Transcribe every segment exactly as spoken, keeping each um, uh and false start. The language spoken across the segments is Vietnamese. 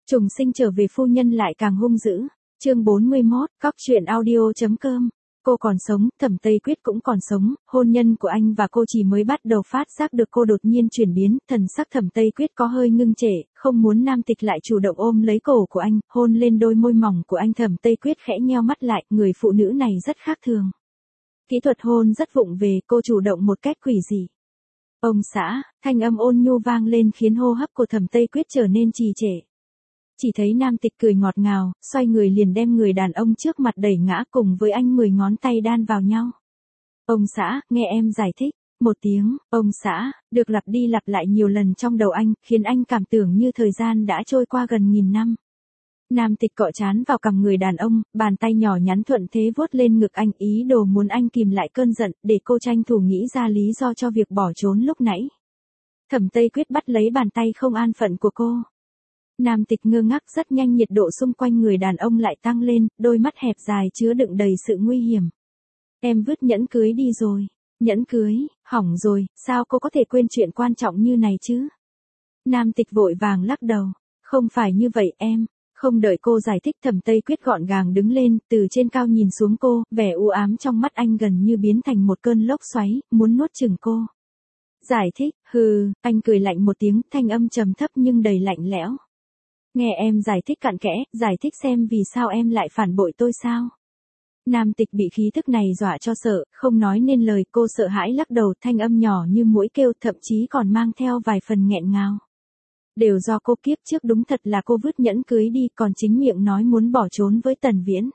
Trùng sinh trở về phu nhân lại càng hung dữ. Chương bốn mươi mốt, cóc truyện audio.com. Cô còn sống, Thẩm Tây Quyết cũng còn sống, hôn nhân của anh và cô chỉ mới bắt đầu phát giác được cô đột nhiên chuyển biến, thần sắc Thẩm Tây Quyết có hơi ngưng trệ, không muốn Nam Tịch lại chủ động ôm lấy cổ của anh, hôn lên đôi môi mỏng của anh. Thẩm Tây Quyết khẽ nheo mắt lại, người phụ nữ này rất khác thường. Kỹ thuật hôn rất vụng về, cô chủ động một cách quỷ dị. Ông xã, thanh âm ôn nhu vang lên khiến hô hấp của Thẩm Tây Quyết trở nên trì trệ. Chỉ thấy Nam Tịch cười ngọt ngào, xoay người liền đem người đàn ông trước mặt đẩy ngã cùng với anh mười ngón tay đan vào nhau. Ông xã, nghe em giải thích. Một tiếng, ông xã, được lặp đi lặp lại nhiều lần trong đầu anh, khiến anh cảm tưởng như thời gian đã trôi qua gần nghìn năm. Nam Tịch cọ trán vào cằm người đàn ông, bàn tay nhỏ nhắn thuận thế vuốt lên ngực anh, ý đồ muốn anh kìm lại cơn giận, để cô tranh thủ nghĩ ra lý do cho việc bỏ trốn lúc nãy. Thẩm Tây Quyết bắt lấy bàn tay không an phận của cô. Nam Tịch ngơ ngác, rất nhanh nhiệt độ xung quanh người đàn ông lại tăng lên, đôi mắt hẹp dài chứa đựng đầy sự nguy hiểm. Em vứt nhẫn cưới đi rồi. Nhẫn cưới, hỏng rồi, sao cô có thể quên chuyện quan trọng như này chứ? Nam Tịch vội vàng lắc đầu. Không phải như vậy em. Không đợi cô giải thích, Thẩm Tây Quyết gọn gàng đứng lên, từ trên cao nhìn xuống cô, vẻ u ám trong mắt anh gần như biến thành một cơn lốc xoáy, muốn nuốt chửng cô. Giải thích, hừ, anh cười lạnh một tiếng, thanh âm trầm thấp nhưng đầy lạnh lẽo. Nghe em giải thích cặn kẽ, giải thích xem vì sao em lại phản bội tôi sao? Nam Tịch bị khí thức này dọa cho sợ, không nói nên lời, cô sợ hãi lắc đầu, thanh âm nhỏ như muỗi kêu, thậm chí còn mang theo vài phần nghẹn ngào. Đều do cô, kiếp trước đúng thật là cô vứt nhẫn cưới đi, còn chính miệng nói muốn bỏ trốn với Tần Viễn.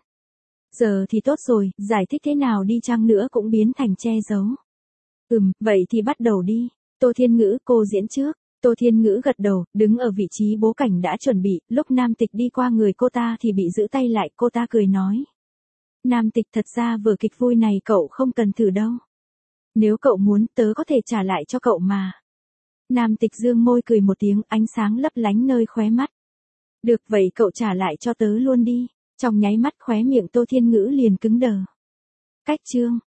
Giờ thì tốt rồi, giải thích thế nào đi chăng nữa cũng biến thành che giấu. Ừm, vậy thì bắt đầu đi. Tô Thiên Ngữ, cô diễn trước. Tô Thiên Ngữ gật đầu, đứng ở vị trí bố cảnh đã chuẩn bị, lúc Nam Tịch đi qua người cô ta thì bị giữ tay lại, cô ta cười nói. Nam Tịch, thật ra vở kịch vui này cậu không cần thử đâu. Nếu cậu muốn, tớ có thể trả lại cho cậu mà. Nam Tịch dương môi cười một tiếng, ánh sáng lấp lánh nơi khóe mắt. Được vậy cậu trả lại cho tớ luôn đi. Trong nháy mắt khóe miệng Tô Thiên Ngữ liền cứng đờ. Cách chương.